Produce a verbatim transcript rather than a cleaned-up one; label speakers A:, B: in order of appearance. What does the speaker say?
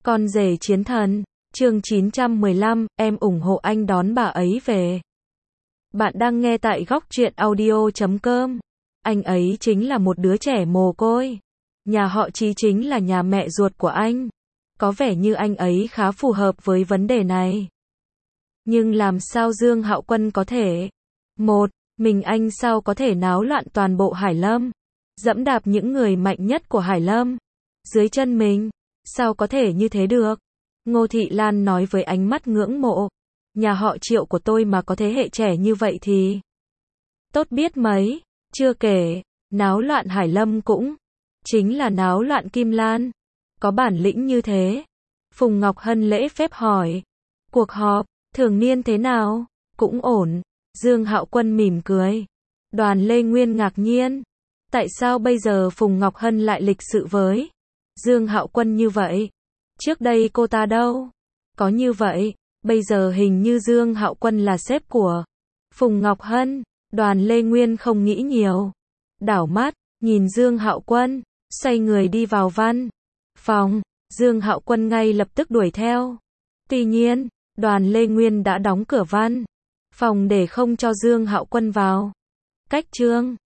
A: Con rể chiến thần, chương chín trăm mười lăm, em ủng hộ anh đón bà ấy về. Bạn đang nghe tại góc truyện audio chấm com. Anh ấy chính là một đứa trẻ mồ côi. Nhà họ Chí chính là nhà mẹ ruột của anh. Có vẻ như anh ấy khá phù hợp với vấn đề này. Nhưng làm sao Dương Hạo Quân có thể? Một, mình anh sao có thể náo loạn toàn bộ Hải Lâm? Dẫm đạp những người mạnh nhất của Hải Lâm dưới chân mình? Sao có thể như thế được? Ngô Thị Lan nói với ánh mắt ngưỡng mộ. Nhà họ Triệu của tôi mà có thế hệ trẻ như vậy thì tốt biết mấy. Chưa kể, náo loạn Hải Lâm cũng chính là náo loạn Kim Lan. Có bản lĩnh như thế. Phùng Ngọc Hân lễ phép hỏi. Cuộc họp thường niên thế nào? Cũng ổn. Dương Hạo Quân mỉm cười. Đoàn Lê Nguyên ngạc nhiên. Tại sao bây giờ Phùng Ngọc Hân lại lịch sự với Dương Hạo Quân như vậy? Trước đây cô ta đâu có như vậy. Bây giờ hình như Dương Hạo Quân là sếp của Phùng Ngọc Hân. Đoàn Lê Nguyên không nghĩ nhiều. Đảo mắt, nhìn Dương Hạo Quân, xoay người đi vào văn phòng. Dương Hạo Quân ngay lập tức đuổi theo. Tuy nhiên, Đoàn Lê Nguyên đã đóng cửa văn phòng để không cho Dương Hạo Quân vào. Cách chương